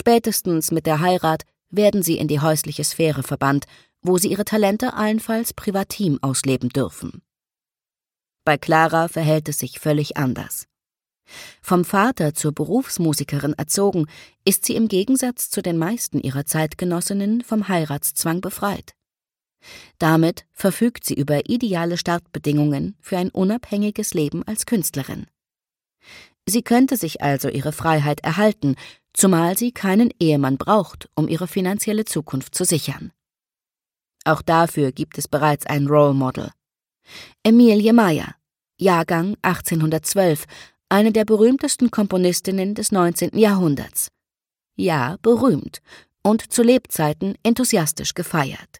Spätestens mit der Heirat werden sie in die häusliche Sphäre verbannt, wo sie ihre Talente allenfalls privatim ausleben dürfen. Bei Clara verhält es sich völlig anders. Vom Vater zur Berufsmusikerin erzogen, ist sie im Gegensatz zu den meisten ihrer Zeitgenossinnen vom Heiratszwang befreit. Damit verfügt sie über ideale Startbedingungen für ein unabhängiges Leben als Künstlerin. Sie könnte sich also ihre Freiheit erhalten, zumal sie keinen Ehemann braucht, um ihre finanzielle Zukunft zu sichern. Auch dafür gibt es bereits ein Role Model. Emilie Meyer, Jahrgang 1812, eine der berühmtesten Komponistinnen des 19. Jahrhunderts. Ja, berühmt und zu Lebzeiten enthusiastisch gefeiert.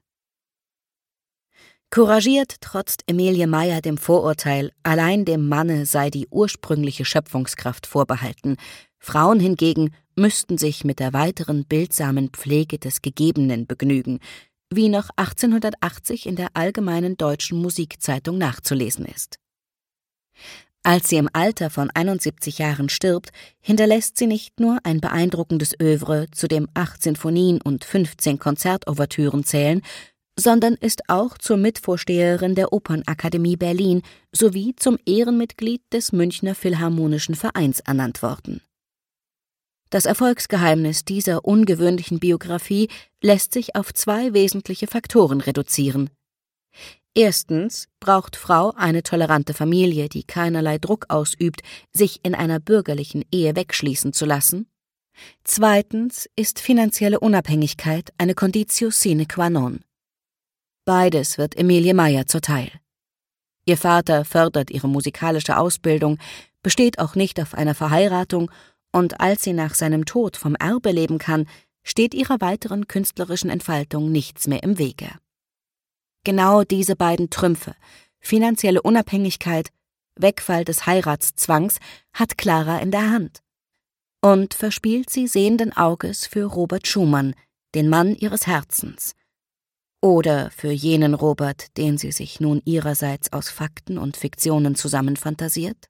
Couragiert trotzt Emilie Meyer dem Vorurteil, allein dem Manne sei die ursprüngliche Schöpfungskraft vorbehalten, Frauen hingegen müssten sich mit der weiteren bildsamen Pflege des Gegebenen begnügen, wie noch 1880 in der Allgemeinen Deutschen Musikzeitung nachzulesen ist. Als sie im Alter von 71 Jahren stirbt, hinterlässt sie nicht nur ein beeindruckendes Œuvre, zu dem 8 Sinfonien und 15 Konzertouvertüren zählen, sondern ist auch zur Mitvorsteherin der Opernakademie Berlin sowie zum Ehrenmitglied des Münchner Philharmonischen Vereins ernannt worden. Das Erfolgsgeheimnis dieser ungewöhnlichen Biografie lässt sich auf 2 wesentliche Faktoren reduzieren. Erstens braucht Frau eine tolerante Familie, die keinerlei Druck ausübt, sich in einer bürgerlichen Ehe wegschließen zu lassen. Zweitens ist finanzielle Unabhängigkeit eine Conditio sine qua non. Beides wird Emilie Meyer zuteil. Ihr Vater fördert ihre musikalische Ausbildung, besteht auch nicht auf einer Verheiratung, und als sie nach seinem Tod vom Erbe leben kann, steht ihrer weiteren künstlerischen Entfaltung nichts mehr im Wege. Genau diese beiden Trümpfe, finanzielle Unabhängigkeit, Wegfall des Heiratszwangs, hat Clara in der Hand. Und verspielt sie sehenden Auges für Robert Schumann, den Mann ihres Herzens. Oder für jenen Robert, den sie sich nun ihrerseits aus Fakten und Fiktionen zusammenfantasiert?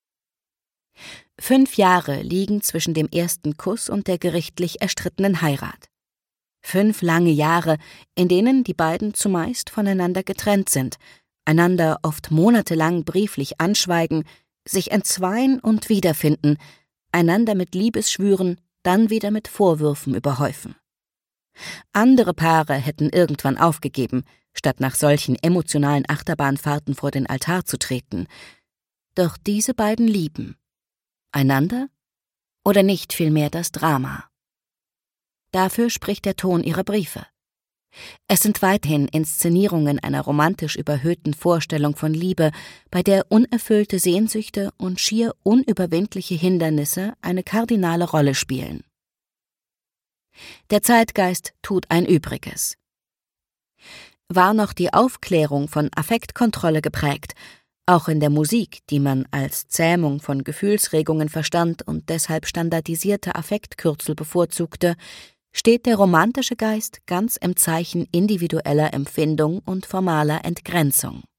5 Jahre liegen zwischen dem ersten Kuss und der gerichtlich erstrittenen Heirat. 5 lange Jahre, in denen die beiden zumeist voneinander getrennt sind, einander oft monatelang brieflich anschweigen, sich entzweien und wiederfinden, einander mit Liebesschwüren, dann wieder mit Vorwürfen überhäufen. Andere Paare hätten irgendwann aufgegeben, statt nach solchen emotionalen Achterbahnfahrten vor den Altar zu treten. Doch diese beiden lieben. Einander oder nicht vielmehr das Drama? Dafür spricht der Ton ihrer Briefe. Es sind weithin Inszenierungen einer romantisch überhöhten Vorstellung von Liebe, bei der unerfüllte Sehnsüchte und schier unüberwindliche Hindernisse eine kardinale Rolle spielen. Der Zeitgeist tut ein Übriges. War noch die Aufklärung von Affektkontrolle geprägt, auch in der Musik, die man als Zähmung von Gefühlsregungen verstand und deshalb standardisierte Affektkürzel bevorzugte, steht der romantische Geist ganz im Zeichen individueller Empfindung und formaler Entgrenzung.